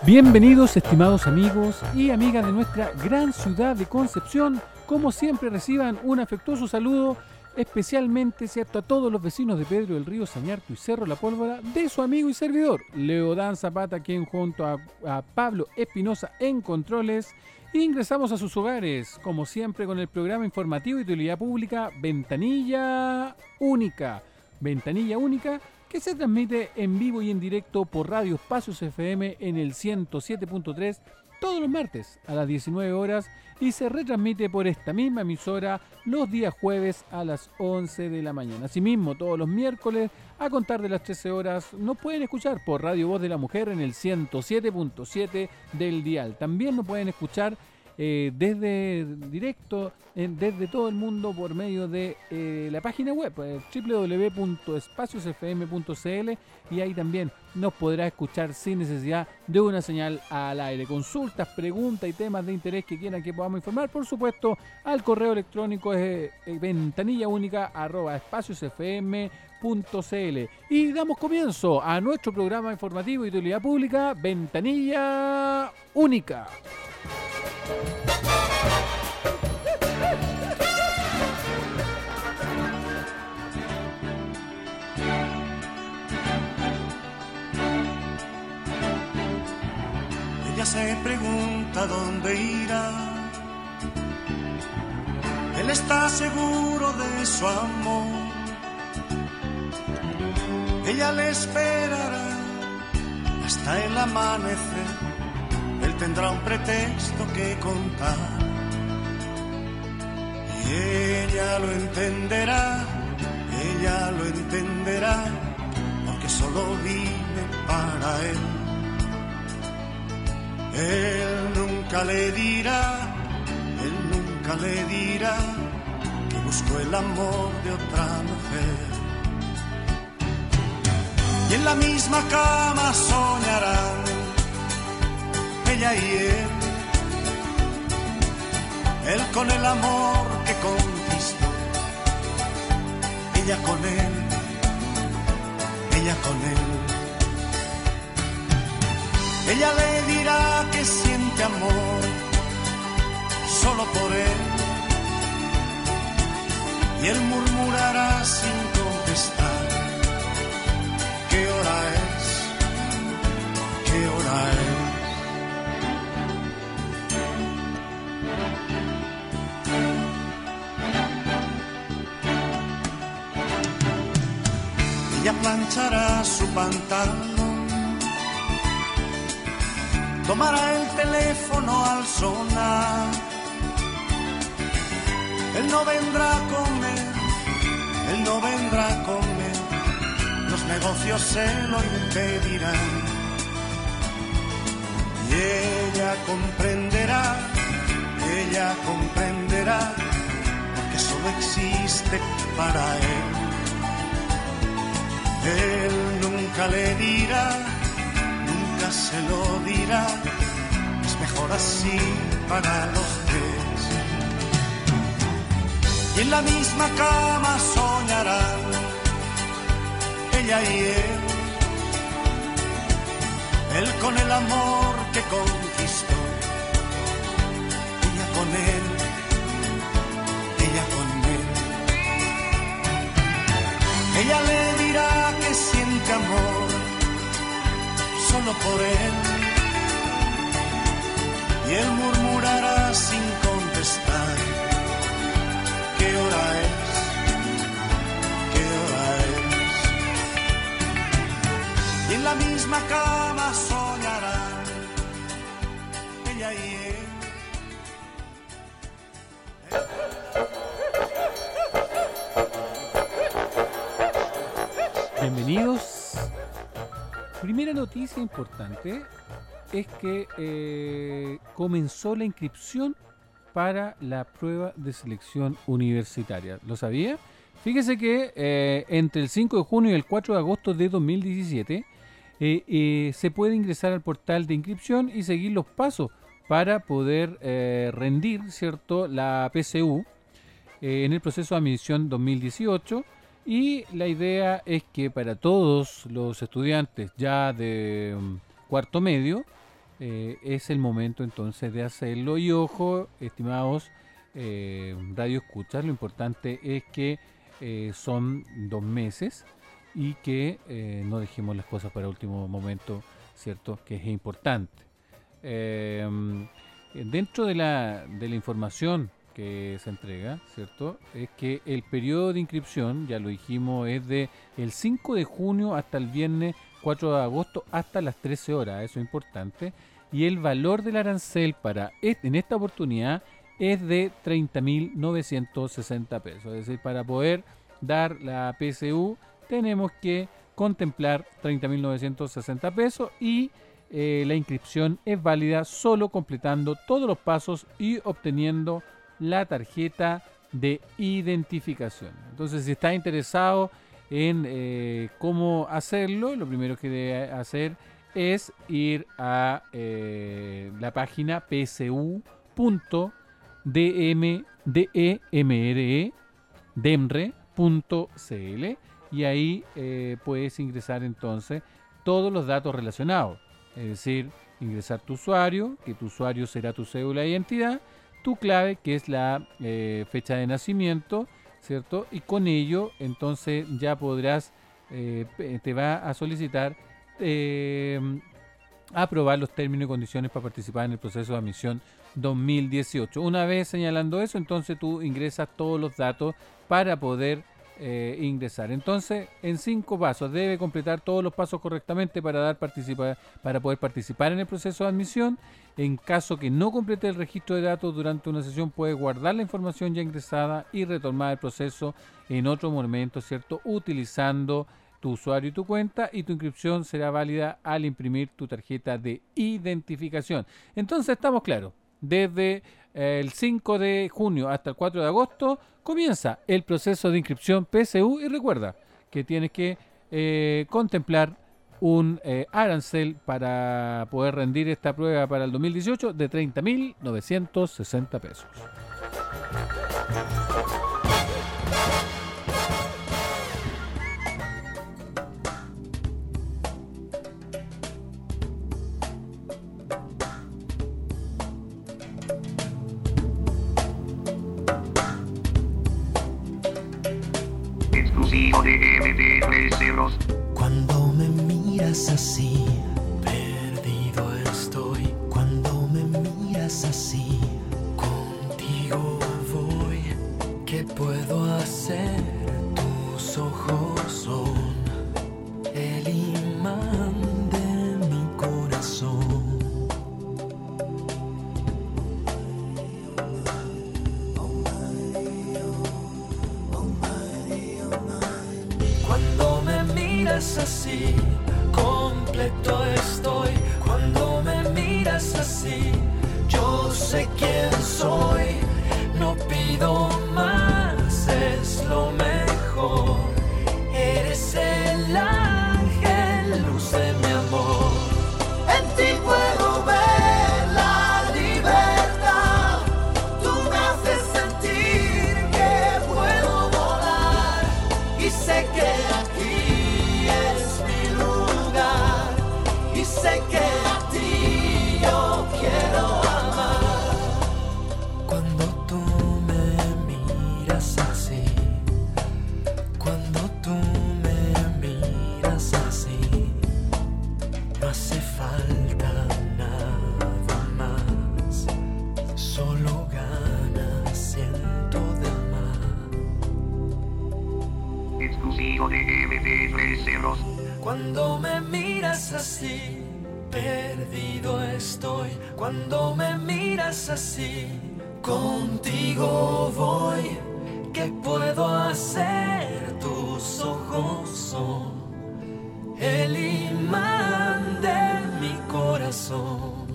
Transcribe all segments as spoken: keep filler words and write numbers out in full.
Bienvenidos, estimados amigos y amigas de nuestra gran ciudad de Concepción. Como siempre, reciban un afectuoso saludo, especialmente, ¿cierto?, a todos los vecinos de Pedro del Río, Sañarto y Cerro La Pólvora, de su amigo y servidor, Leodán Zapata, quien junto a, a Pablo Espinosa en controles, ingresamos a sus hogares, como siempre, con el programa informativo y de utilidad pública Ventanilla Única. Ventanilla Única, que se transmite en vivo y en directo por Radio Espacios F M en el ciento siete punto tres todos los martes a las diecinueve horas y se retransmite por esta misma emisora los días jueves a las once de la mañana. Asimismo, todos los miércoles a contar de las trece horas nos pueden escuchar por Radio Voz de la Mujer en el ciento siete punto siete del dial. También nos pueden escuchar Eh, desde directo, eh, desde todo el mundo por medio de eh, la página web eh, doble u doble u doble u punto espacios f m punto c l, y ahí también nos podrá escuchar sin necesidad de una señal al aire. Consultas, preguntas y temas de interés que quieran que podamos informar, por supuesto, al correo electrónico es eh, ventanillaúnica arroba espaciosfm punto c l. Y damos comienzo a nuestro programa informativo y de utilidad pública Ventanilla Única. Ella se pregunta dónde irá. Él está seguro de su amor. Ella le esperará hasta el amanecer. Él tendrá un pretexto que contar y ella lo entenderá, ella lo entenderá, porque solo vive para él. Él nunca le dirá, él nunca le dirá que buscó el amor de otra mujer. Y en la misma cama soñarán ella y él, él con el amor que conquistó, ella con él, ella con él. Ella le dirá que siente amor solo por él, y él murmurará sin contestar: ¿qué hora es? ¿Qué hora es? Ella planchará su pantalón, tomará el teléfono al sonar. Él no vendrá a comer, él no vendrá a comer, los negocios se lo impedirán. Y ella comprenderá, ella comprenderá, porque solo existe para él. Él nunca le dirá, nunca se lo dirá, es mejor así para los tres. Y en la misma cama soñarán ella y él, él con el amor que conquistó, ella con él, ella con él. Ella le dirá que siente amor solo por él, y él murmurará sin contestar: ¿qué hora es? ¿Qué hora es? Y en la misma cama soñarán ella y él. Bienvenidos. Primera noticia importante es que eh, comenzó la inscripción para la prueba de selección universitaria. ¿Lo sabía? Fíjese que eh, entre el cinco de junio y el cuatro de agosto de dos mil diecisiete eh, eh, se puede ingresar al portal de inscripción y seguir los pasos para poder eh, rendir, ¿cierto?, la P S U eh, en el proceso de admisión dos mil dieciocho. Y la idea es que para todos los estudiantes ya de um, cuarto medio eh, es el momento entonces de hacerlo. Y ojo, estimados eh, radio escuchas, lo importante es que eh, son dos meses y que eh, no dejemos las cosas para último momento, ¿cierto? Que es importante. Eh, dentro de la, de la información que se entrega, ¿cierto? Es que el periodo de inscripción, ya lo dijimos, es de el cinco de junio hasta el viernes cuatro de agosto hasta las trece horas, eso es importante. Y el valor del arancel para este, en esta oportunidad es de treinta mil novecientos sesenta pesos. Es decir, para poder dar la P S U tenemos que contemplar treinta mil novecientos sesenta pesos y eh, la inscripción es válida solo completando todos los pasos y obteniendo la tarjeta de identificación. Entonces, si está interesado en eh, cómo hacerlo, lo primero que debe hacer es ir a eh, la página p s u punto demre punto c l y ahí eh, puedes ingresar entonces todos los datos relacionados, es decir, ingresar tu usuario, que tu usuario será tu cédula de identidad, tu clave, que es la eh, fecha de nacimiento, ¿cierto? Y con ello, entonces, ya podrás, eh, te va a solicitar eh, aprobar los términos y condiciones para participar en el proceso de admisión dos mil dieciocho. Una vez señalando eso, entonces tú ingresas todos los datos para poder eh, ingresar. Entonces, en cinco pasos, debe completar todos los pasos correctamente para, dar participa para poder participar en el proceso de admisión. En caso que no complete el registro de datos durante una sesión, puede guardar la información ya ingresada y retomar el proceso en otro momento, ¿cierto? Utilizando tu usuario y tu cuenta, y tu inscripción será válida al imprimir tu tarjeta de identificación. Entonces, estamos claros. Desde eh, el cinco de junio hasta el cuatro de agosto comienza el proceso de inscripción P S U y recuerda que tienes que eh, contemplar un eh, arancel para poder rendir esta prueba para el dos mil dieciocho de treinta mil novecientos sesenta pesos. Exclusivo de M D tres ceros. Cuando me miras así, perdido estoy. Cuando me miras así, contigo voy. ¿Qué puedo hacer? Tus ojos son el imán de mi corazón. Cuando me miras así, completo estoy. Cuando me miras así, yo sé quién soy. No pido más, es lo mejor. Eres el ángel, luz de mi amor. En ti puedo ver la libertad. Tú me haces sentir que puedo volar. Y sé que aquí es mi lugar. Y sé que a ti yo quiero amar. Cuando tú me miras así, cuando tú me miras así, no hace falta nada más, solo ganas siento de amar. Exclusivo de M D tres ceros. Cuando me miras así, perdido estoy. Cuando me miras así, contigo voy. ¿Qué puedo hacer? Tus ojos son el imán de mi corazón.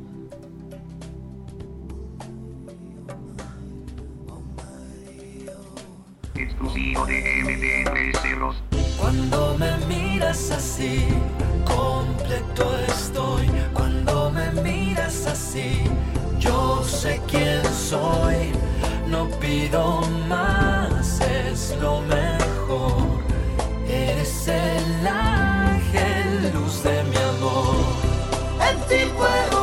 Exclusivo de M D tres ceros. Cuando me miras así, completo estoy. Cuando me miras así, yo sé quién soy. No pido más, es lo mejor. Eres el ángel, luz de mi amor. En ti puedo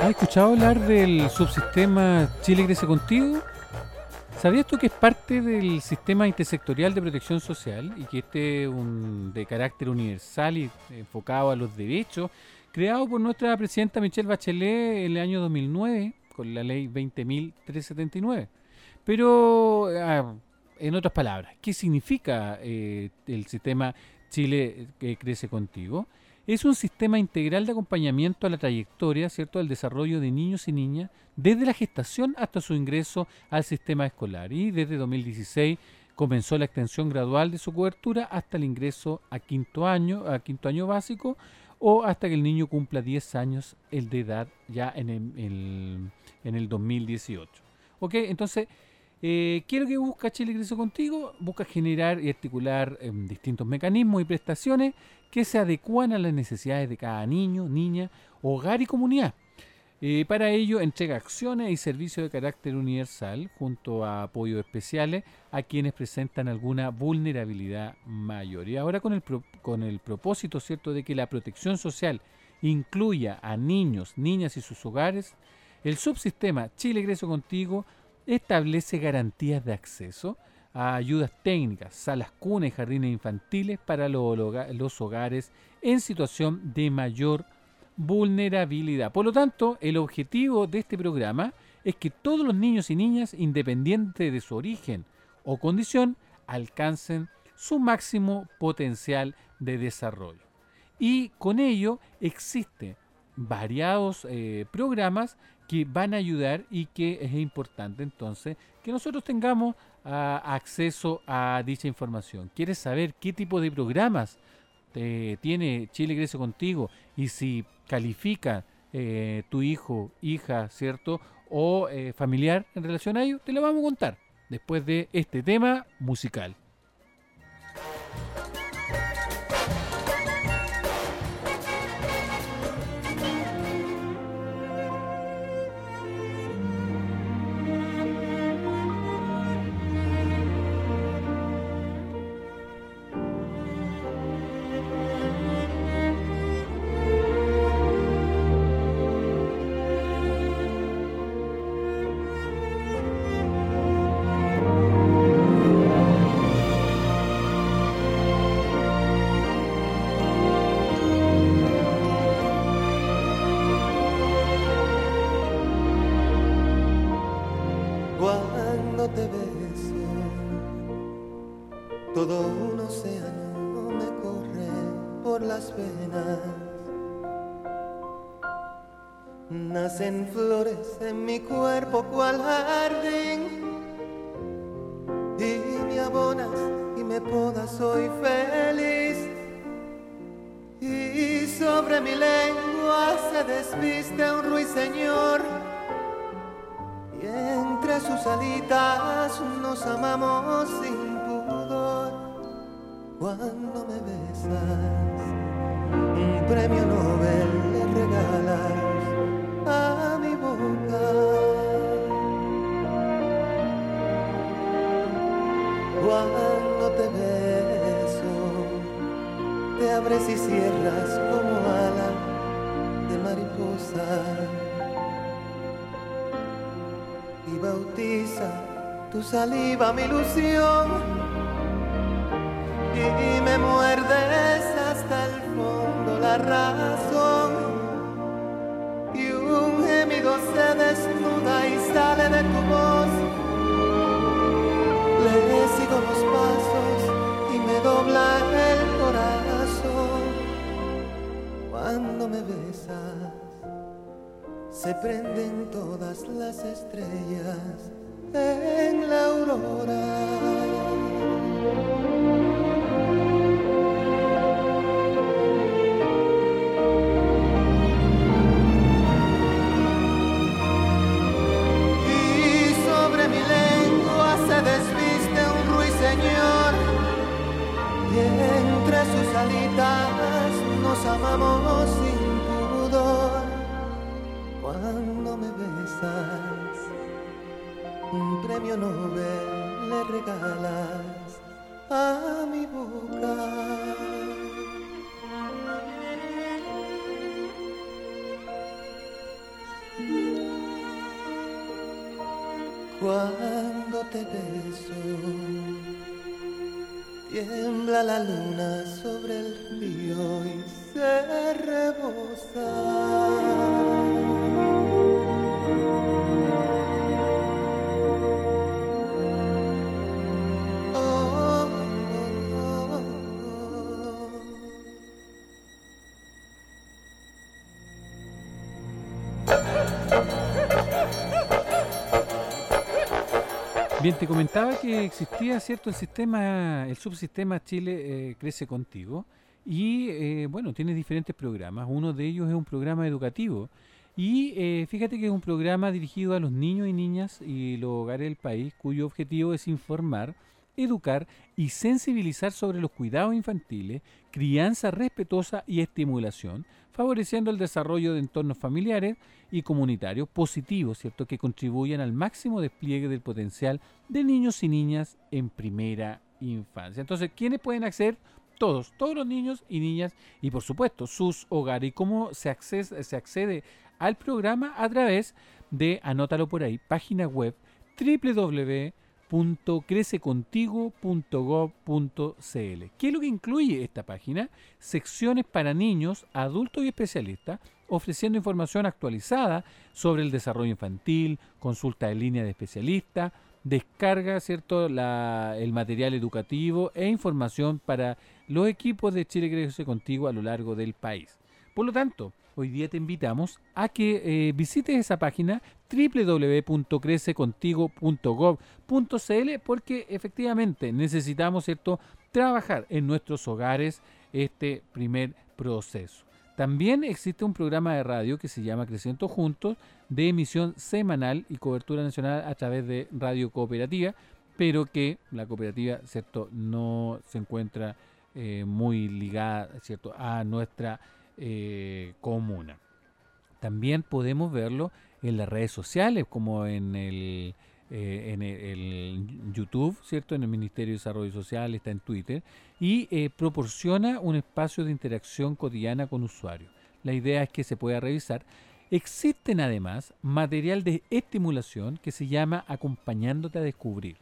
¿Has escuchado hablar del subsistema Chile Crece Contigo? ¿Sabías tú que es parte del sistema intersectorial de protección social y que este es un, de carácter universal y enfocado a los derechos, creado por nuestra presidenta Michelle Bachelet en el año dos mil nueve con la ley veinte mil trescientos setenta y nueve? Pero, ah, en otras palabras, ¿qué significa eh, el sistema Chile que Crece Contigo? Es un sistema integral de acompañamiento a la trayectoria, ¿cierto?, del desarrollo de niños y niñas desde la gestación hasta su ingreso al sistema escolar. Y desde dos mil dieciséis comenzó la extensión gradual de su cobertura hasta el ingreso a quinto año, a quinto año básico, o hasta que el niño cumpla diez años el de edad ya en el, el, en el dos mil dieciocho. ¿Ok? Entonces, eh, ¿qué es lo que busca Chile Crece Contigo? Busca generar y articular eh, distintos mecanismos y prestaciones que se adecúan a las necesidades de cada niño, niña, hogar y comunidad. Eh, para ello entrega acciones y servicios de carácter universal junto a apoyos especiales a quienes presentan alguna vulnerabilidad mayor. Y ahora con el, pro, con el propósito, ¿cierto?, de que la protección social incluya a niños, niñas y sus hogares, el subsistema Chile Crece Contigo establece garantías de acceso a ayudas técnicas, salas cuna y jardines infantiles para los, los hogares en situación de mayor vulnerabilidad. Por lo tanto, el objetivo de este programa es que todos los niños y niñas, independiente de su origen o condición, alcancen su máximo potencial de desarrollo. Y con ello existen variados eh, programas que van a ayudar y que es importante entonces que nosotros tengamos uh, acceso a dicha información. ¿Quieres saber qué tipo de programas eh, tiene Chile Crece Contigo y si califica eh, tu hijo, hija, ¿cierto? O eh, familiar en relación a ello? Te lo vamos a contar después de este tema musical. Cuando te beso, todo un océano me corre por las venas. Nacen flores en mi cuerpo cual jardín, y me abonas y me podas, soy feliz. Y sobre mi lengua se desviste un ruiseñor, y entre sus alitas nos amamos sin pudor. Cuando me besas, un premio Nobel le regalas a mi boca. Cuando te beso, te abres y cierras como ala de mariposa, y bautiza tu saliva mi ilusión, y me muerdes hasta el fondo la razón, y un gemido se desnuda y sale de tu voz. Le sigo los pasos y me dobla el corazón. Cuando me besas, se prenden todas las estrellas en la aurora. Y sobre mi lengua se desviste un ruiseñor, y entre sus alitas nos amamos sin pudor. Cuando me besas, un premio Nobel le regalas a mi boca. cuando te beso. Tiembla la luna sobre el río y se rebosa. Bien, te comentaba que existía, ¿cierto?, el sistema, el subsistema Chile eh, Crece Contigo y, eh, bueno, tiene diferentes programas. Uno de ellos es un programa educativo y eh, fíjate que es un programa dirigido a los niños y niñas y los hogares del país, cuyo objetivo es informar, educar y sensibilizar sobre los cuidados infantiles, crianza respetuosa y estimulación, favoreciendo el desarrollo de entornos familiares y comunitarios positivos, ¿cierto?, que contribuyan al máximo despliegue del potencial de niños y niñas en primera infancia. Entonces, ¿quiénes pueden acceder? Todos, todos los niños y niñas y, por supuesto, sus hogares. ¿Y cómo se accede, se accede al programa? A través de, anótalo por ahí, página web doble u doble u doble u punto crece contigo punto gob punto c l. ¿Qué es lo que incluye esta página? Secciones para niños, adultos y especialistas, ofreciendo información actualizada sobre el desarrollo infantil, consulta en línea de especialistas, descarga, ¿cierto?, la, el material educativo e información para los equipos de Chile Crece Contigo a lo largo del país. Por lo tanto, hoy día te invitamos a que eh, visites esa página doble u doble u doble u punto crece contigo punto gob punto c l porque efectivamente necesitamos, ¿cierto?, trabajar en nuestros hogares este primer proceso. También existe un programa de radio que se llama Creciendo Juntos, de emisión semanal y cobertura nacional a través de Radio Cooperativa, pero que la cooperativa, ¿cierto?, no se encuentra eh, muy ligada, ¿cierto?, a nuestra eh, comuna. También podemos verlo en las redes sociales, como en el, eh, en el, el YouTube, ¿cierto?, en el Ministerio de Desarrollo Social, está en Twitter, y eh, proporciona un espacio de interacción cotidiana con usuarios. La idea es que se pueda revisar. Existen además material de estimulación que se llama Acompañándote a Descubrir.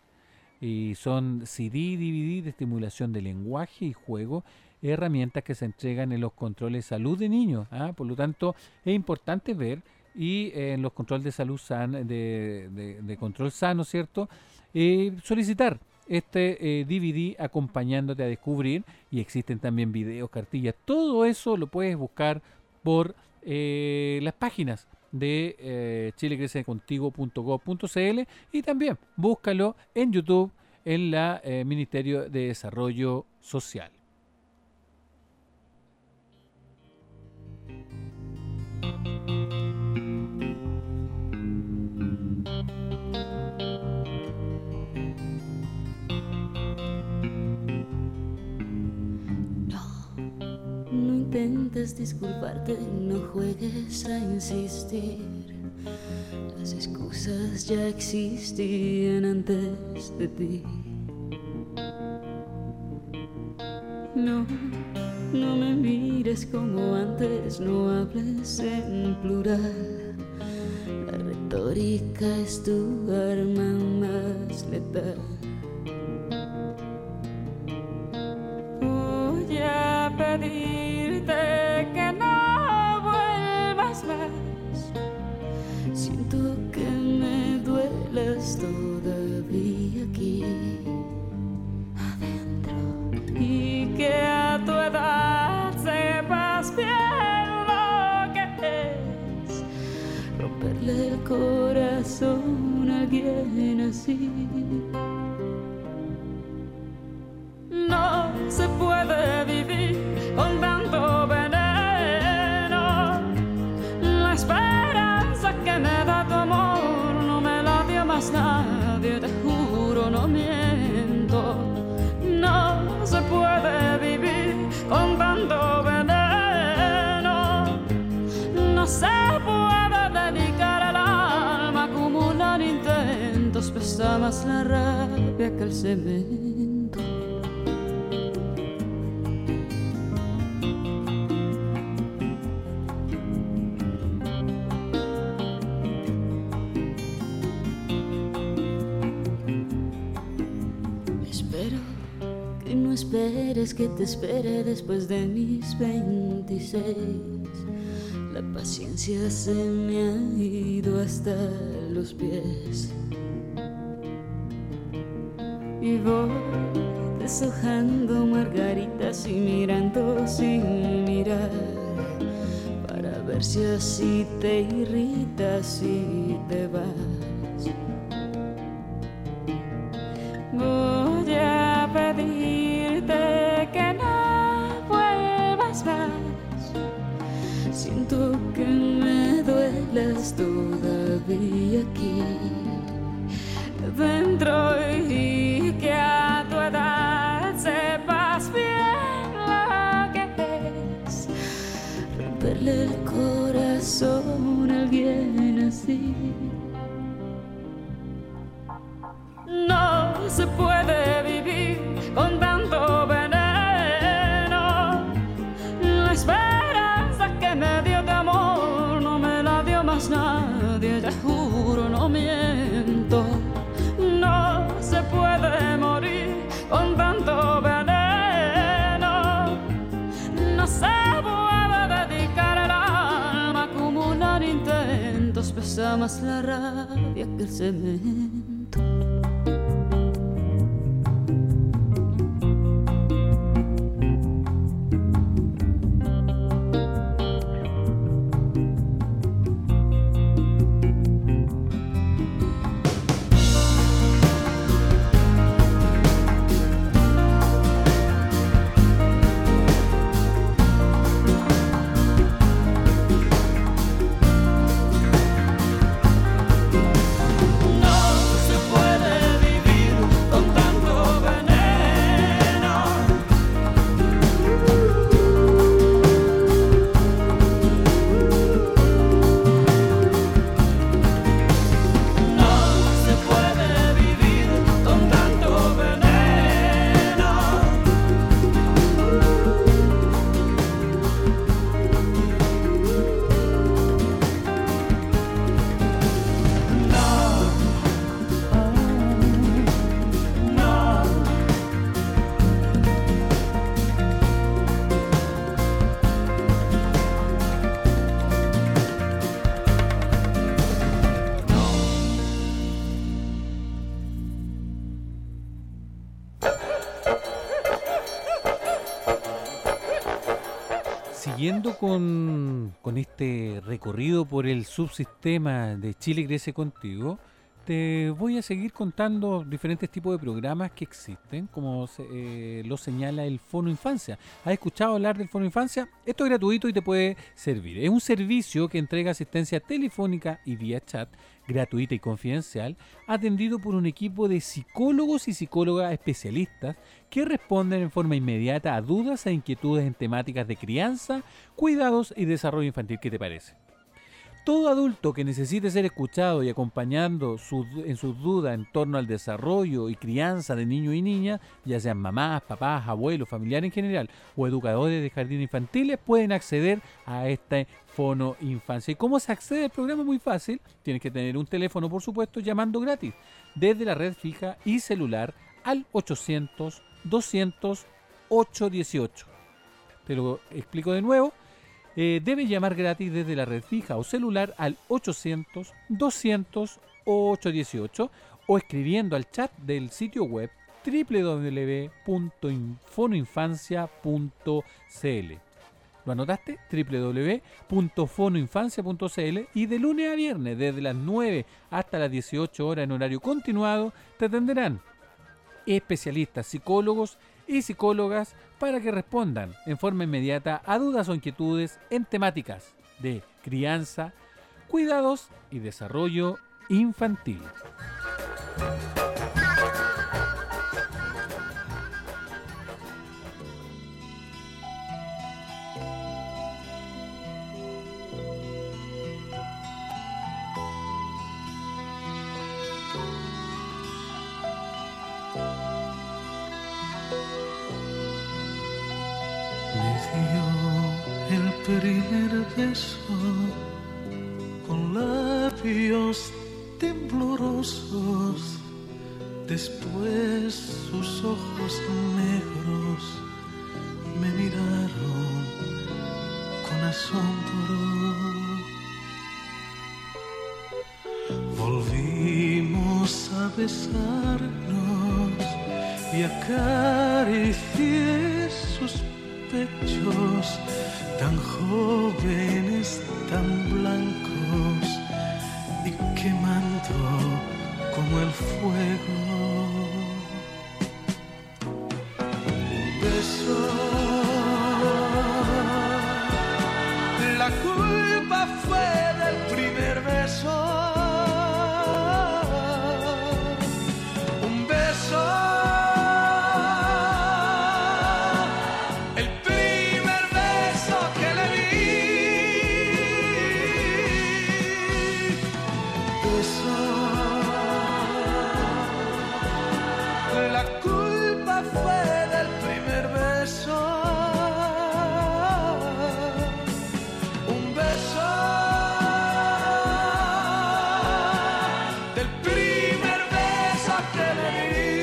Y son C D y D V D de estimulación de lenguaje y juego, herramientas que se entregan en los controles de salud de niños. ¿ah? Por lo tanto, es importante ver y eh, en los controles de salud san, de, de, de control sano, ¿cierto? Eh, solicitar este eh, D V D Acompañándote a Descubrir, y existen también videos, cartillas, todo eso lo puedes buscar por eh, las páginas de eh, chile crece contigo punto gob punto c l y también búscalo en YouTube en la eh, Ministerio de Desarrollo Social. No intentes disculparte, no juegues a insistir. Las excusas ya existían antes de ti. No, no me mires como antes, no hables en plural. La retórica es tu arma más letal. Voy a pedirte que no vuelvas más. Siento que me duelas todavía aquí adentro, y que a tu edad sepas bien lo que es romperle el corazón a alguien así. No se puede vivir con tanto veneno. La esperanza que me da tu amor no me la dio más nadie, te juro, no miento. No se puede vivir con tanto veneno. No se puede dedicar el alma a acumular intentos, pesa más la rabia que el cemento. esperes que te espere después de mis veintiséis. La paciencia se me ha ido hasta los pies. Y voy deshojando margaritas y mirando sin mirar, para ver si así te irritas y te vas. Voy a pedirte que no vuelvas más. Siento que me duelas todavía aquí dentro, y que a tu edad sepas bien lo que es romperle el corazón a alguien así. No se puede vivir con tanto veneno. La esperanza que me dio de amor no me la dio más nadie, te juro, no miento. No se puede morir con tanto veneno. No se puede dedicar el alma a acumular intentos. Pesa más la rabia que el cemento. Siguiendo con, con este recorrido por el subsistema de Chile Crece Contigo, te voy a seguir contando diferentes tipos de programas que existen, como se, eh, lo señala el Fono Infancia. ¿Has escuchado hablar del Fono Infancia? Esto es gratuito y te puede servir. Es un servicio que entrega asistencia telefónica y vía chat, gratuita y confidencial, atendido por un equipo de psicólogos y psicólogas especialistas que responden en forma inmediata a dudas e inquietudes en temáticas de crianza, cuidados y desarrollo infantil. ¿Qué te parece? Todo adulto que necesite ser escuchado y acompañando su, en sus dudas en torno al desarrollo y crianza de niños y niñas, ya sean mamás, papás, abuelos, familiares en general o educadores de jardines infantiles, pueden acceder a este Fono Infancia. ¿Y cómo se accede al programa? Muy fácil. Tienes que tener un teléfono, por supuesto, llamando gratis desde la red fija y celular al ochocientos, doscientos, ochocientos dieciocho. Te lo explico de nuevo. Eh, debe llamar gratis desde la red fija o celular al ochocientos, doscientos, ochocientos dieciocho o escribiendo al chat del sitio web doble u doble u doble u punto fono infancia punto c l. ¿Lo anotaste? doble u doble u doble u punto fono infancia punto c l, y de lunes a viernes desde las nueve hasta las dieciocho horas en horario continuado te atenderán especialistas, psicólogos y psicólogas para que respondan en forma inmediata a dudas o inquietudes en temáticas de crianza, cuidados y desarrollo infantil. El primer beso con labios temblorosos Después sus ojos negros me miraron con asombro. Volvimos a besarnos y acaricié sus pechos tan jóvenes, tan blancos y quemando como el fuego. Un beso, la culpa fue del primer beso. Un beso, el primer beso que le di. Beso, la culpa fue del primer beso. Un beso, del primer beso que le di.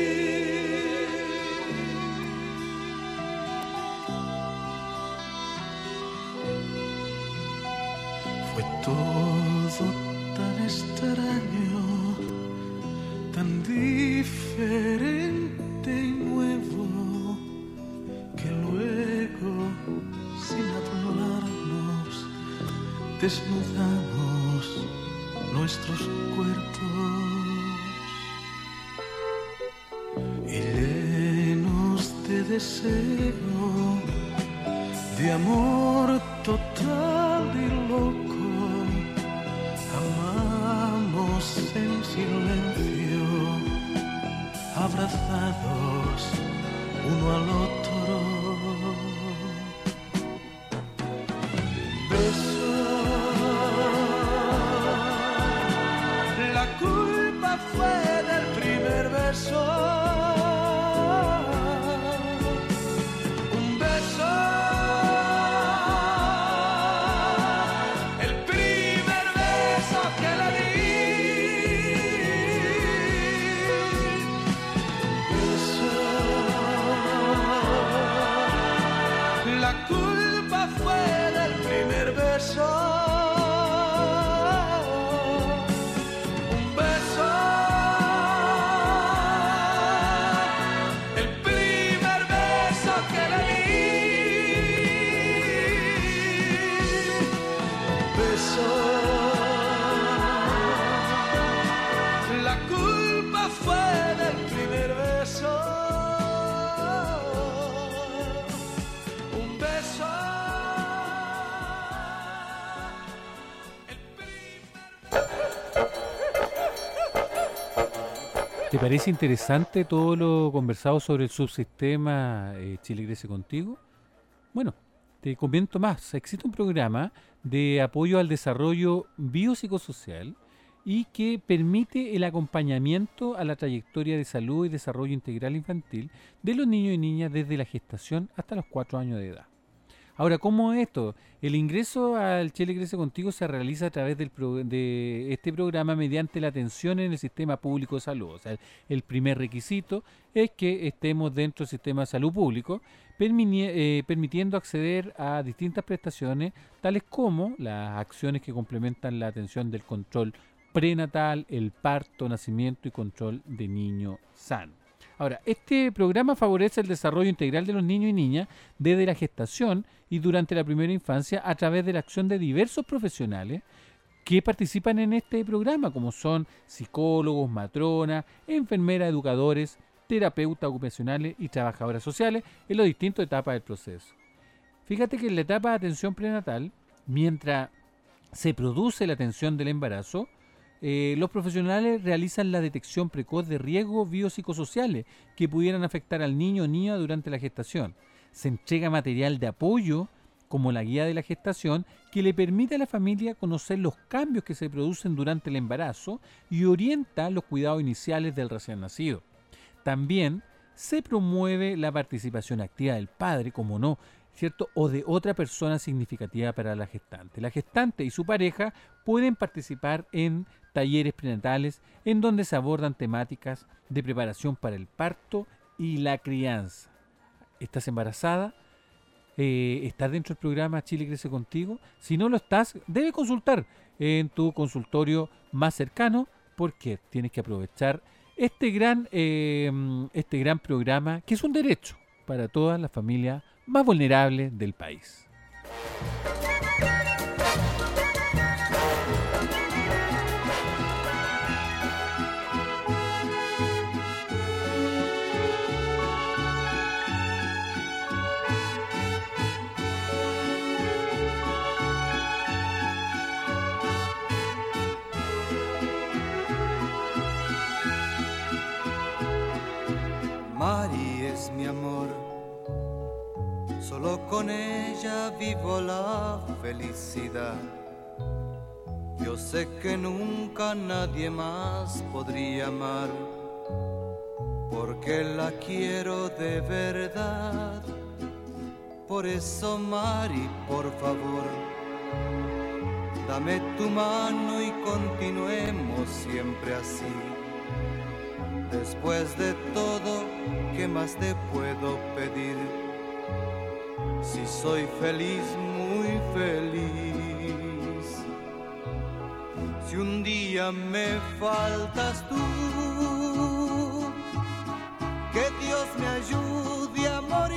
Fue todo tan extraño, tan diferente y nuevo, que luego, sin hablarnos, desnudamos nuestros cuerpos y llenos de deseo, de amor total y loco, amamos en silencio, abrazados uno al otro. Beso, la culpa fue del primer beso. Un beso, el primer beso que le di. Beso, la culpa fue del primer beso. Un beso, el primer beso que le di. Beso, la culpa fue del primer beso. Un beso, el ¿Te parece interesante todo lo conversado sobre el subsistema eh, Chile Crece Contigo? Bueno, te comento más. Existe un programa de apoyo al desarrollo biopsicosocial y que permite el acompañamiento a la trayectoria de salud y desarrollo integral infantil de los niños y niñas desde la gestación hasta los cuatro años de edad. Ahora, ¿cómo es esto? El ingreso al Chile Crece Contigo se realiza a través del pro- de este programa mediante la atención en el sistema público de salud. O sea, el primer requisito es que estemos dentro del sistema de salud público, permini- eh, permitiendo acceder a distintas prestaciones, tales como las acciones que complementan la atención del control prenatal, el parto, nacimiento y control de niño sano. Ahora, este programa favorece el desarrollo integral de los niños y niñas desde la gestación y durante la primera infancia a través de la acción de diversos profesionales que participan en este programa, como son psicólogos, matronas, enfermeras, educadores, terapeutas ocupacionales y trabajadoras sociales en las distintas etapas del proceso. Fíjate que en la etapa de atención prenatal, mientras se produce la atención del embarazo, Eh, los profesionales realizan la detección precoz de riesgos biopsicosociales que pudieran afectar al niño o niña durante la gestación. Se entrega material de apoyo, como la guía de la gestación, que le permite a la familia conocer los cambios que se producen durante el embarazo y orienta los cuidados iniciales del recién nacido. También se promueve la participación activa del padre, como no, ¿cierto?, o de otra persona significativa para la gestante. La gestante y su pareja pueden participar en talleres prenatales en donde se abordan temáticas de preparación para el parto y la crianza. ¿Estás embarazada? Eh, ¿Estás dentro del programa Chile Crece Contigo? Si no lo estás, debes consultar en tu consultorio más cercano, porque tienes que aprovechar este gran, eh, este gran programa, que es un derecho para todas las familias más vulnerables del país. Mari es mi amor, solo con ella vivo la felicidad. Yo sé que nunca nadie más podría amar, porque la quiero de verdad. Por eso, Mari, por favor, dame tu mano y continuemos siempre así. Después de todo, ¿qué más te puedo pedir? Si soy feliz, muy feliz. Si un día me faltas tú, que Dios me ayude a morir,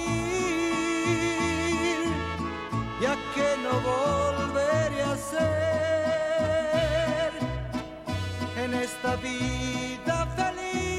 ya que no volveré a ser en esta vida feliz.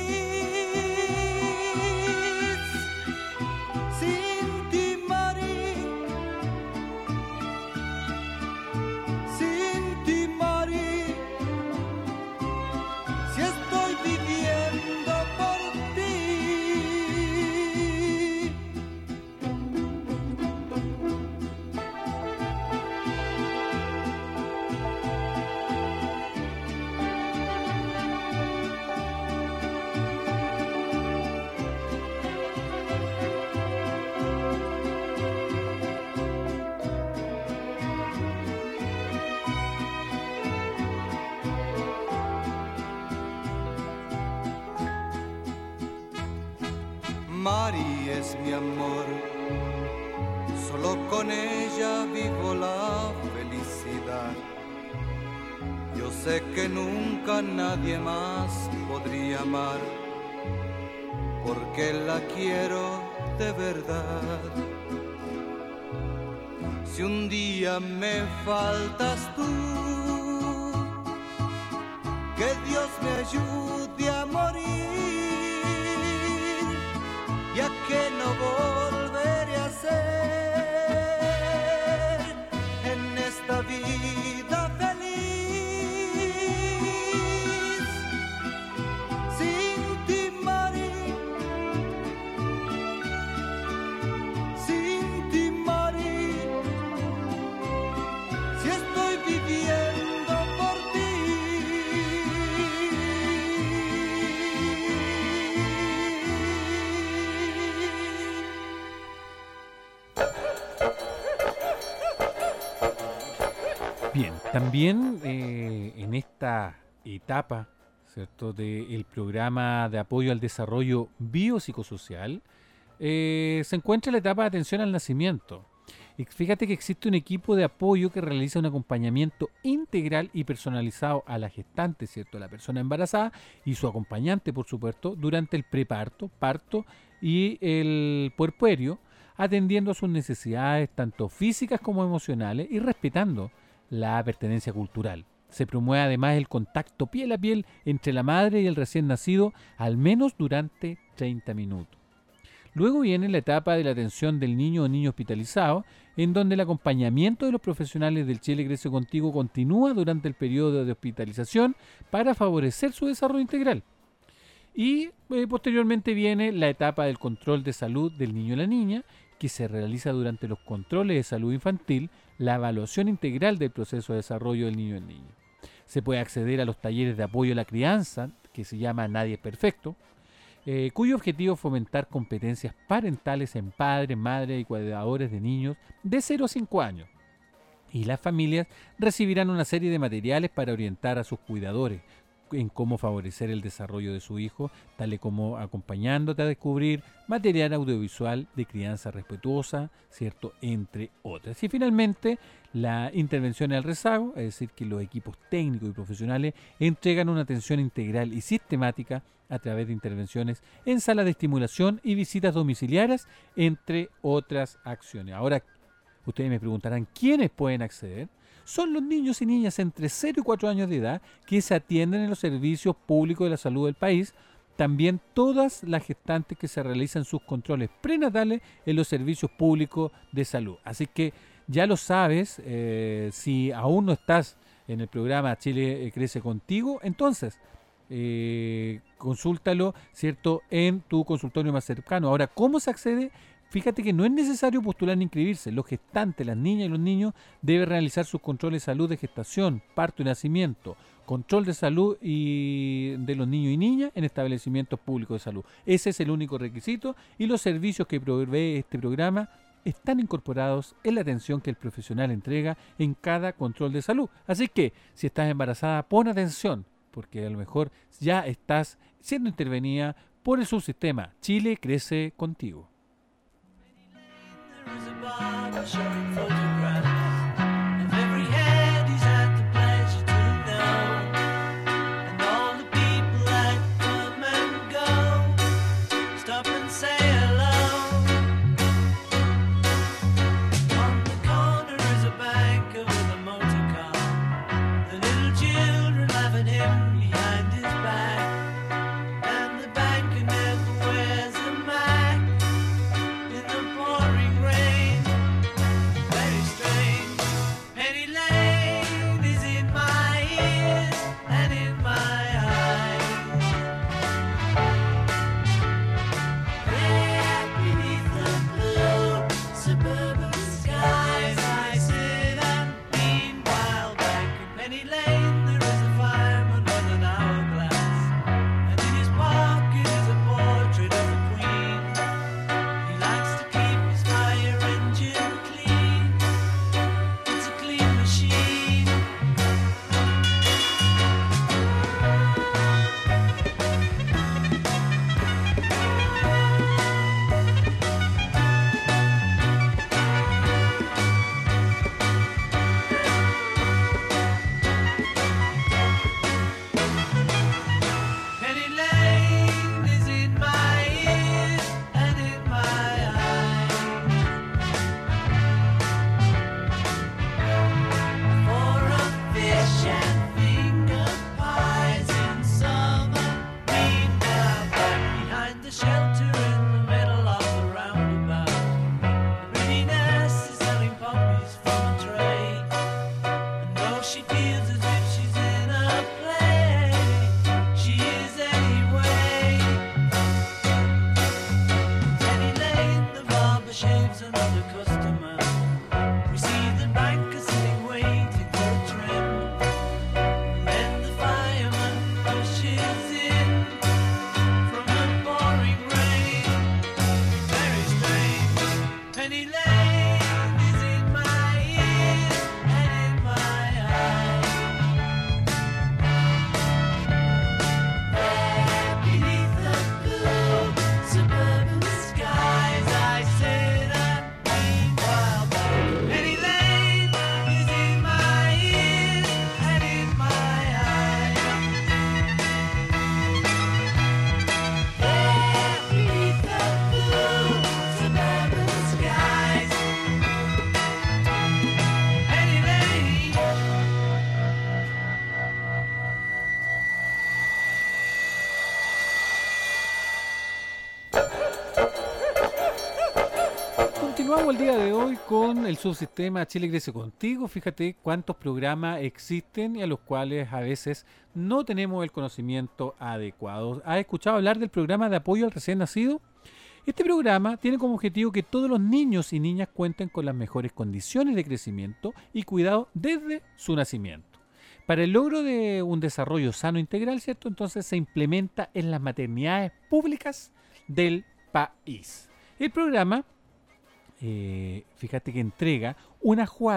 Mari es mi amor, solo con ella vivo la felicidad. Yo sé que nunca nadie más podría amar, porque la quiero de verdad. Si un día me faltas tú, que Dios me ayude a morir, ya que no volveré a ser en esta vida feliz. Sin ti, Mari, sin ti, Mari, si estoy viviendo por ti. Bien, también eh, en esta etapa, ¿cierto?, del programa de apoyo al desarrollo biopsicosocial, eh, se encuentra la etapa de atención al nacimiento. Y fíjate que existe un equipo de apoyo que realiza un acompañamiento integral y personalizado a la gestante, ¿cierto?, a la persona embarazada y su acompañante, por supuesto, durante el preparto, parto y el puerperio, atendiendo a sus necesidades tanto físicas como emocionales y respetando la pertenencia cultural. Se promueve además el contacto piel a piel entre la madre y el recién nacido, al menos durante treinta minutos. Luego viene la etapa de la atención del niño o niño hospitalizado, en donde el acompañamiento de los profesionales del Chile Crece Contigo continúa durante el periodo de hospitalización para favorecer su desarrollo integral. Y eh, posteriormente viene la etapa del control de salud del niño o la niña, que se realiza durante los controles de salud infantil, la evaluación integral del proceso de desarrollo del niño o el niño. Se puede acceder a los talleres de apoyo a la crianza, que se llama Nadie es Perfecto, eh, cuyo objetivo es fomentar competencias parentales en padres, madres y cuidadores de niños de cero a cinco años. y las familias recibirán una serie de materiales para orientar a sus cuidadores en cómo favorecer el desarrollo de su hijo, tal como acompañándote a descubrir material audiovisual de crianza respetuosa, ¿cierto?, entre otras. Y finalmente, la intervención al rezago, es decir, que los equipos técnicos y profesionales entregan una atención integral y sistemática a través de intervenciones en salas de estimulación y visitas domiciliarias, entre otras acciones. Ahora, ustedes me preguntarán, ¿quiénes pueden acceder? Son los niños y niñas entre cero y cuatro años de edad que se atienden en los servicios públicos de la salud del país. También todas las gestantes que se realizan sus controles prenatales en los servicios públicos de salud. Así que ya lo sabes, eh, si aún no estás en el programa Chile Crece Contigo, entonces eh, consúltalo, ¿cierto?, en tu consultorio más cercano. Ahora, ¿cómo se accede? Fíjate que no es necesario postular ni inscribirse. Los gestantes, las niñas y los niños deben realizar sus controles de salud de gestación, parto y nacimiento, control de salud y de los niños y niñas en establecimientos públicos de salud. Ese es el único requisito y los servicios que provee este programa están incorporados en la atención que el profesional entrega en cada control de salud. Así que, si estás embarazada, pon atención, porque a lo mejor ya estás siendo intervenida por el subsistema Chile Crece Contigo. There is a barber showing photographs of every head he's had the pleasure to know, and all the people that come and go stop and say hello. On the corner is a banker with a motor car, the little children laughing him behind his back, and the banker never wears a mask in the pouring rain. Very strange. Penny Lane is in my ears and in my eyes. There beneath the blue suburban skies, I sit and meanwhile back in Penny Lane there is a fireman with an hourglass, and in his pocket is a portrait of the Queen. He likes to keep his fire engine clean. It's a clean machine. Penny Lane is in my ears and in my eyes. For a fish and finger pies in summer. Meanwhile, back behind the shelter in the middle of the roundabout, the pretty nurse is selling poppies from a tray. And though she feels as if she's in a play, she is anyway. Penny Lane, the barber shaves another customer. We see the banker sitting waiting for a trim. And then the fireman pushes in from the pouring rain. Very strange. Penny Lane is in my ears and in my eyes. There beneath the blue suburban skies, I sit and meanwhile back. Penny Lane is in my ears and in my eyes. There beneath the blue suburban skies, Penny Lane. Continuamos el día de hoy con el subsistema Chile Crece Contigo. Fíjate cuántos programas existen y a los cuales a veces no tenemos el conocimiento adecuado. ¿Has escuchado hablar del programa de apoyo al recién nacido? Este programa tiene como objetivo que todos los niños y niñas cuenten con las mejores condiciones de crecimiento y cuidado desde su nacimiento. Para el logro de un desarrollo sano integral, ¿cierto? Entonces se implementa en las maternidades públicas del país. El programa, eh, fíjate que entrega un ajuar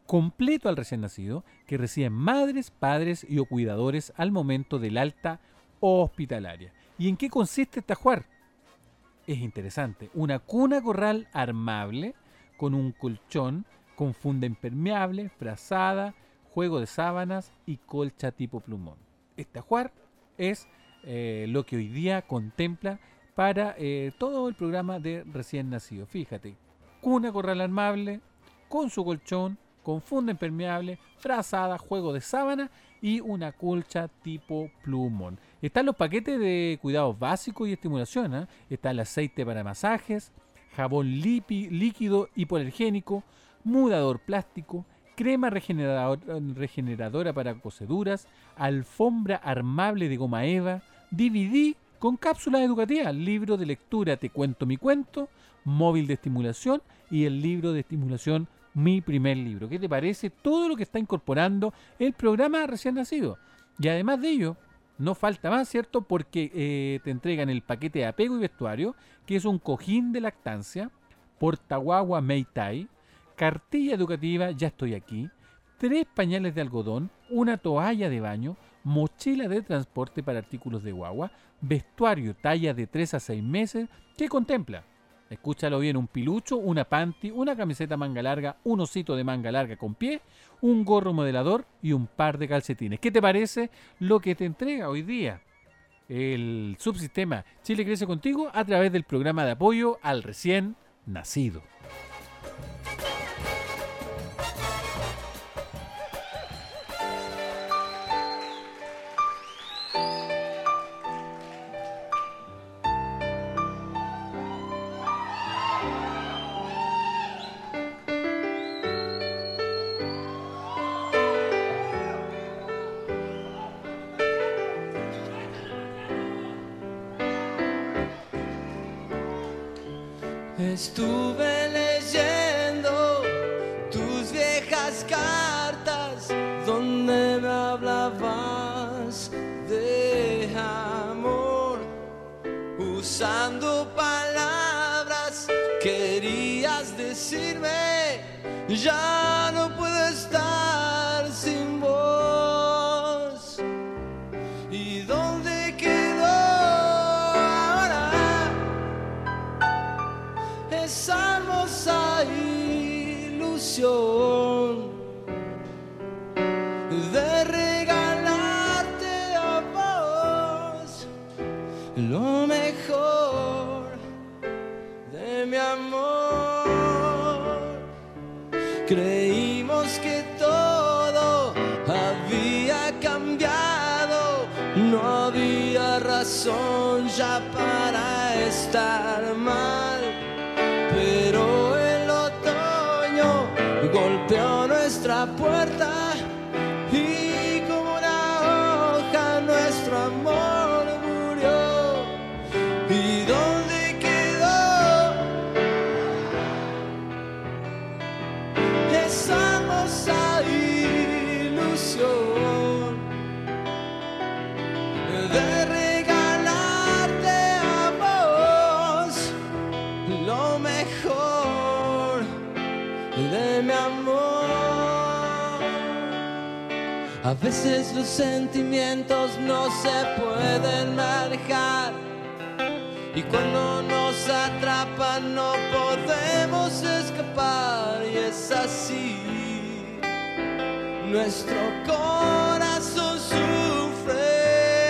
completo al recién nacido que reciben madres, padres y o cuidadores al momento del alta hospitalaria. ¿Y en qué consiste este ajuar? Es interesante. Una cuna corral armable con un colchón, con funda impermeable, frazada, juego de sábanas y colcha tipo plumón. Este ajuar es eh, lo que hoy día contempla para eh, todo el programa de recién nacido. Fíjate, cuna corral armable, con su colchón, con funda impermeable, frazada, juego de sábana y una colcha tipo plumón. Están los paquetes de cuidados básicos y estimulación, ¿eh? Está el aceite para masajes, jabón lipi, líquido hipoalergénico, mudador plástico, crema regenerador, regeneradora para coceduras, alfombra armable de goma eva, D V D con cápsulas educativas, libro de lectura Te cuento mi cuento, móvil de estimulación y el libro de estimulación Mi primer libro. ¿Qué te parece todo lo que está incorporando el programa recién nacido? Y además de ello, no falta más, ¿cierto? Porque eh, te entregan el paquete de apego y vestuario, que es un cojín de lactancia, portaguagua Meitai, cartilla educativa Ya estoy aquí, tres pañales de algodón, una toalla de baño, mochila de transporte para artículos de guagua, vestuario talla de tres a seis meses, que contempla, escúchalo bien, un pilucho, una panty, una camiseta manga larga, un osito de manga larga con pie, un gorro modelador y un par de calcetines. ¿Qué te parece lo que te entrega hoy día el subsistema Chile Crece Contigo a través del programa de apoyo al recién nacido? Estuve leyendo tus viejas cartas donde me hablabas de amor, usando palabras querías decirme, ya no puedo estar sin vos. ¿Y dónde quedó ahora esa hermosa ilusión de regalarte a vos lo mejor de mi amor? Creímos que todo había cambiado, no había razón ya para estar mal, pero el otoño golpeó nuestra puerta y como una hoja nuestro amor murió. ¿Y dónde quedó esa hermosa ilusión de regalarte a vos lo mejor de mi amor? A veces los sentimientos no se pueden manejar y cuando nos atrapan no podemos escapar, y es así, nuestro corazón sufre.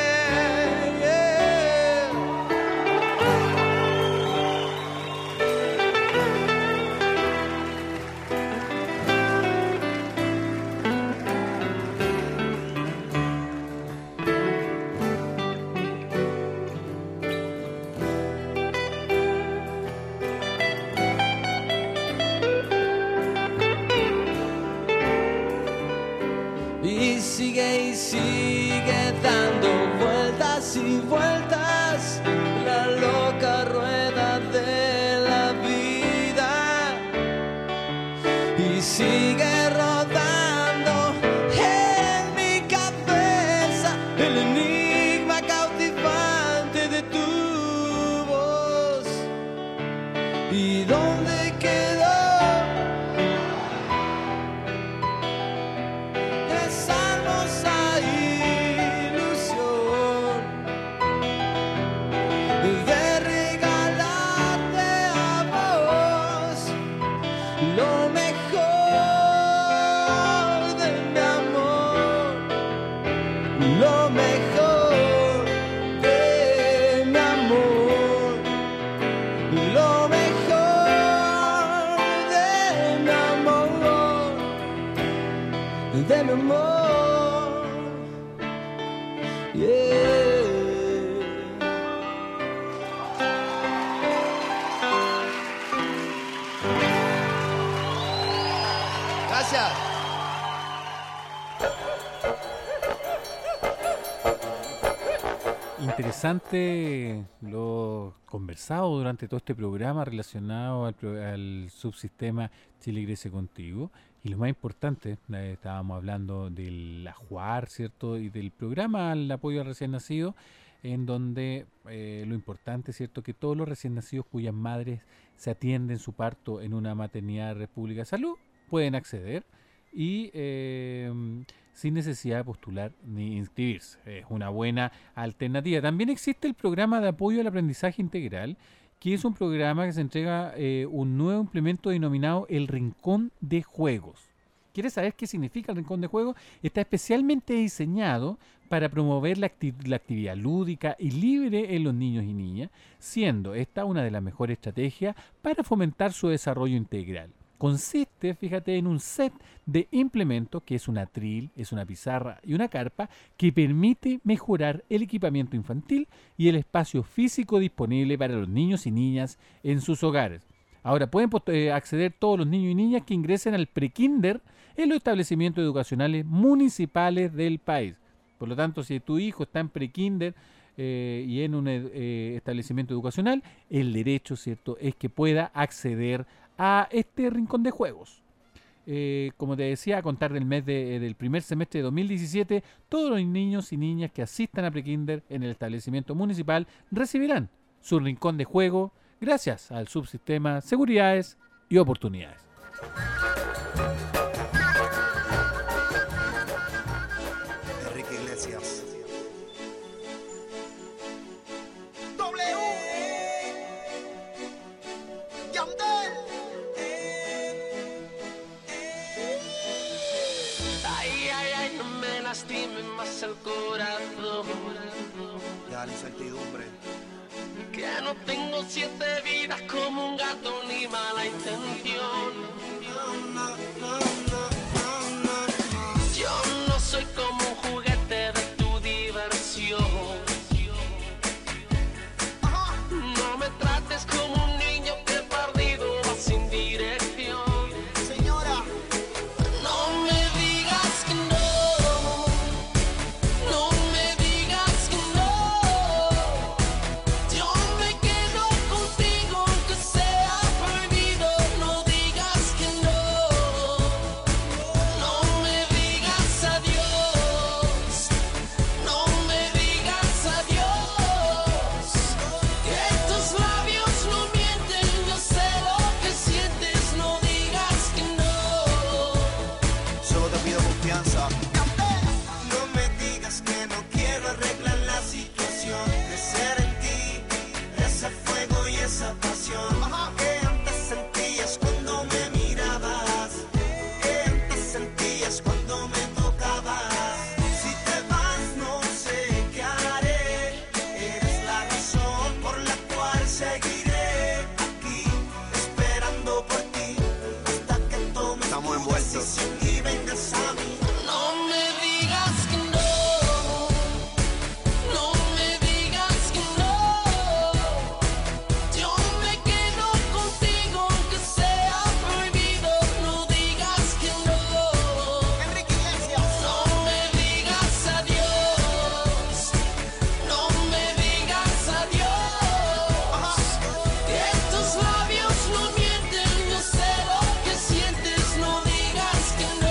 Y sigue y sigue dando vueltas y vueltas la loca rueda de la vida, y sigue rodando en mi cabeza el enigma cautivante de tu voz. ¿Y dónde quedó mejor de mi amor, lo mejor de mi amor, de mi amor, yeah. Gracias. Interesante lo conversado durante todo este programa relacionado al, pro- al subsistema Chile Crece Contigo. Y lo más importante, eh, estábamos hablando del ajuar, ¿cierto? Y del programa al apoyo al recién nacido, en donde eh, lo importante, ¿cierto? Que todos los recién nacidos cuyas madres se atienden su parto en una maternidad de República de Salud pueden acceder y eh, sin necesidad de postular ni inscribirse. Es una buena alternativa. También existe el programa de apoyo al aprendizaje integral, que es un programa que se entrega eh, un nuevo implemento denominado el Rincón de Juegos. ¿Quieres saber qué significa el Rincón de Juegos? Está especialmente diseñado para promover la, acti- la actividad lúdica y libre en los niños y niñas, siendo esta una de las mejores estrategias para fomentar su desarrollo integral. Consiste, fíjate, en un set de implementos que es un atril, es una pizarra y una carpa que permite mejorar el equipamiento infantil y el espacio físico disponible para los niños y niñas en sus hogares. Ahora pueden post- eh, acceder todos los niños y niñas que ingresen al prekinder en los establecimientos educacionales municipales del país. Por lo tanto, si tu hijo está en prekinder eh, y en un eh, establecimiento educacional, el derecho, ¿cierto?, es que pueda acceder a este rincón de juegos. Eh, como te decía, a contar del mes de, del primer semestre de dos mil diecisiete, todos los niños y niñas que asistan a prekinder en el establecimiento municipal recibirán su rincón de juego gracias al subsistema Seguridades y Oportunidades. Enrique Iglesias. Ay, ay, ay, no me lastime más el corazón. Ya la incertidumbre. Que no tengo siete vidas como un gato ni mala intención. Yo no soy como un juguete de tu diversión. No me trates como un niño que perdido va sin dirección. Señora, No me digas que no, no me digas que no. Yo me quedo contigo aunque sea prohibido. No digas que no, no me digas adiós, no me digas adiós. Que tus labios no mienten, yo sé lo que sientes. No digas que no. solo te pido confianza. No me digas que no quiero arreglar la situación. Crecer en ti, ese fuego y esa pasión que antes sentías cuando me mirabas, que antes sentías cuando me tocabas. Si te vas no sé qué haré, eres la razón por la cual seguiré aquí, esperando por ti, hasta que tomes Estamos tu envueltos. decisión y vengas a mí. No me digas que no, no me digas que no. Yo me quedo contigo aunque sea prohibido. No digas que no, Enrique Iglesias. no me digas adiós, no me digas adiós. Que tus labios no mienten, yo sé lo que sientes. No digas que no.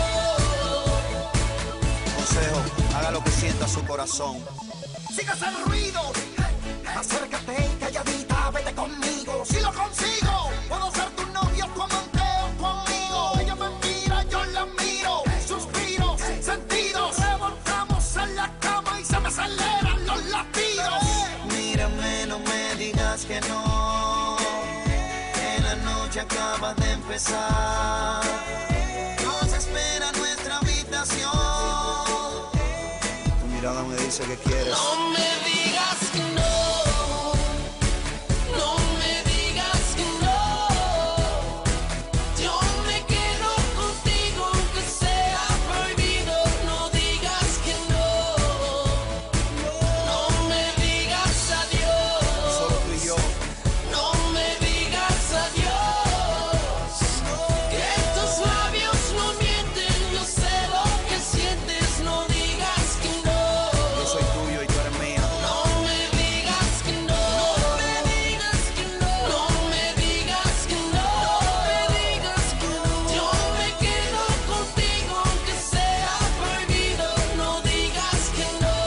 Consejo, haga lo que sienta su corazón. Sigas el ruido, acércate y calladita, vete conmigo. Si lo consigo, puedo ser tu novio como un teo conmigo. Ella me mira, yo la miro, suspiro, sentidos. Revolcamos en la cama y se me aceleran los latidos. Mírame, no me digas que no, que la noche acaba de empezar. Nos espera nuestra habitación. Tu mirada nada me dice que quieres. No me digas que no, no me digas que no. Yo me quedo contigo aunque sea prohibido. No digas que no, no me digas adiós. Solo tú y yo. No me digas adiós, que tus labios no mienten, yo sé lo que sientes, no digas que no. Yo soy tuyo y tú eres mía. No me digas que no, no me digas que no, no me digas que no, no me digas que no. Yo me quedo contigo aunque sea prohibido, no digas que no.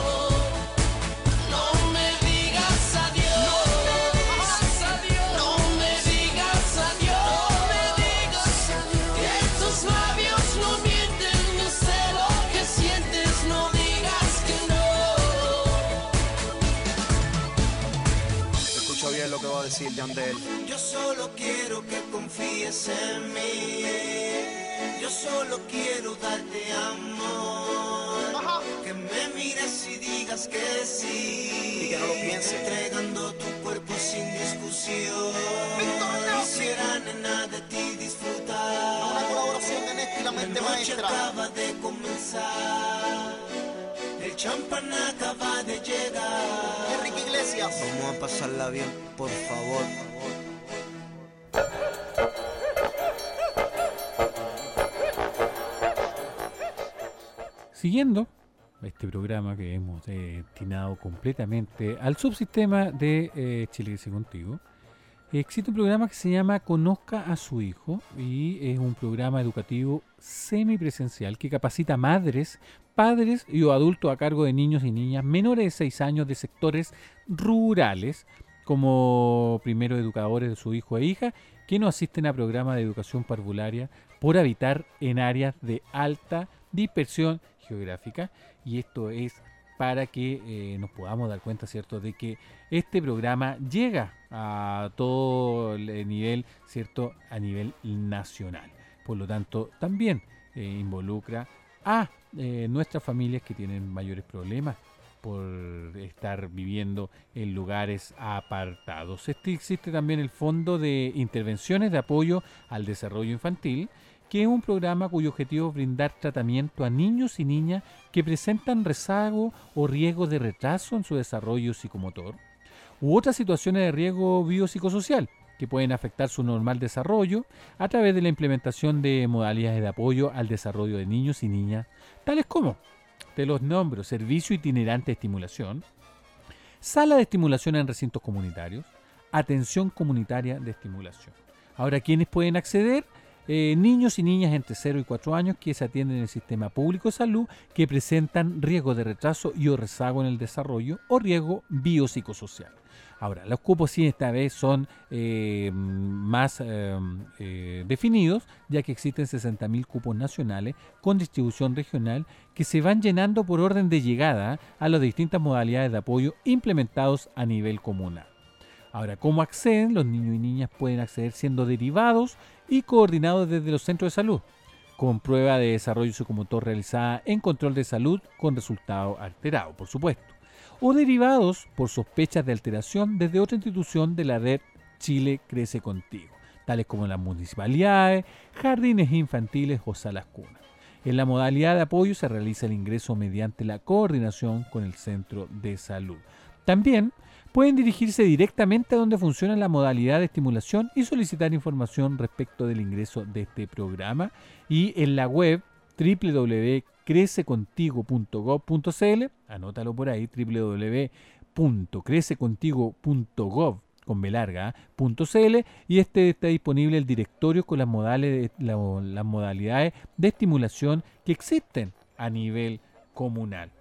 No me digas adiós, no me digas adiós, no me digas adiós, que tus labios no mienten, yo sé lo que sientes, no digas que no. Escucha bien lo que va a decir Yandel. Yo solo quiero que confíes en mí. Yo solo quiero darte amor. Que me mires y digas que sí. Y que no lo pienses. Entregando tu cuerpo sin discusión. Quisiera, nena, de ti disfrutar. Una colaboración de Néstor y la La mente noche maestra. acaba de comenzar. El champán acaba de llegar. Enrique Iglesias. Vamos a pasarla bien, por favor. Siguiendo este programa que hemos eh, destinado completamente al subsistema de eh, Chile Crece Contigo, existe un programa que se llama Conozca a su hijo y es un programa educativo semipresencial que capacita madres, padres y o adultos a cargo de niños y niñas menores de seis años de sectores rurales como primeros educadores de su hijo e hija que no asisten a programas de educación parvularia por habitar en áreas de alta dispersión geográfica, y esto es para que eh, nos podamos dar cuenta, ¿cierto?, de que este programa llega a todo el nivel, ¿cierto?, a nivel nacional. Por lo tanto, también eh, involucra a eh, nuestras familias que tienen mayores problemas por estar viviendo en lugares apartados. Este, existe también el Fondo de Intervenciones de Apoyo al Desarrollo Infantil, que es un programa cuyo objetivo es brindar tratamiento a niños y niñas que presentan rezago o riesgo de retraso en su desarrollo psicomotor u otras situaciones de riesgo biopsicosocial que pueden afectar su normal desarrollo a través de la implementación de modalidades de apoyo al desarrollo de niños y niñas, tales como, te los nombro, servicio itinerante de estimulación, sala de estimulación en recintos comunitarios, atención comunitaria de estimulación. Ahora, ¿quiénes pueden acceder? Eh, niños y niñas entre cero y cuatro años que se atienden en el sistema público de salud que presentan riesgo de retraso y o rezago en el desarrollo o riesgo biopsicosocial. Ahora, los cupos sí esta vez son eh, más eh, eh, definidos, ya que existen sesenta mil cupos nacionales con distribución regional que se van llenando por orden de llegada a las distintas modalidades de apoyo implementados a nivel comunal. Ahora, ¿cómo acceden? Los niños y niñas pueden acceder siendo derivados y coordinados desde los centros de salud, con prueba de desarrollo psicomotor realizada en control de salud con resultado alterado, por supuesto, o derivados por sospechas de alteración desde otra institución de la red Chile Crece Contigo, tales como las municipalidades, jardines infantiles o salas cunas. En la modalidad de apoyo se realiza el ingreso mediante la coordinación con el centro de salud. También pueden dirigirse directamente a donde funciona la modalidad de estimulación y solicitar información respecto del ingreso de este programa, y en la web doble u doble u doble u punto crece contigo punto gov punto c l, anótalo por ahí, doble u doble u doble u punto crece contigo punto gov con B larga, punto cl, y este está disponible el directorio con las, modales, la, las modalidades de estimulación que existen a nivel comunal.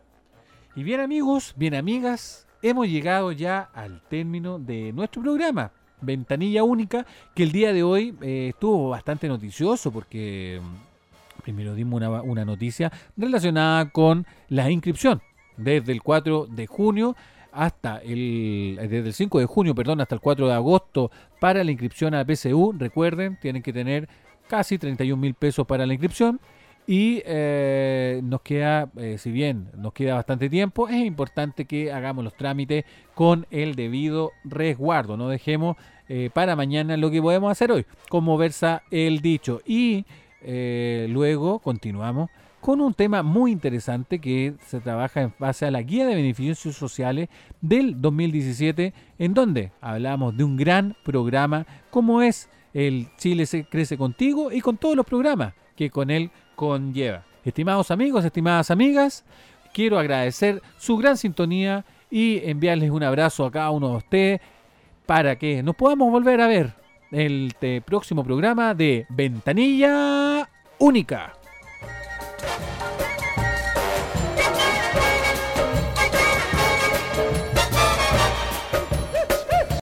Y bien amigos, bien amigas, hemos llegado ya al término de nuestro programa, Ventanilla Única, que el día de hoy eh, estuvo bastante noticioso porque mm, primero dimos una, una noticia relacionada con la inscripción desde el cuatro de junio hasta el, desde el cinco de junio, perdón, hasta el cuatro de agosto para la inscripción a la P S U. Recuerden, tienen que tener casi treinta y un mil pesos para la inscripción. Y eh, nos queda, eh, si bien nos queda bastante tiempo, es importante que hagamos los trámites con el debido resguardo. No dejemos eh, para mañana lo que podemos hacer hoy, como versa el dicho. Y eh, luego continuamos con un tema muy interesante que se trabaja en base a la guía de beneficios sociales del dos mil diecisiete, en donde hablamos de un gran programa como es el Chile se crece contigo y con todos los programas que con él conlleva. Estimados amigos, estimadas amigas, quiero agradecer su gran sintonía y enviarles un abrazo a cada uno de ustedes para que nos podamos volver a ver en el te- próximo programa de Ventanilla Única.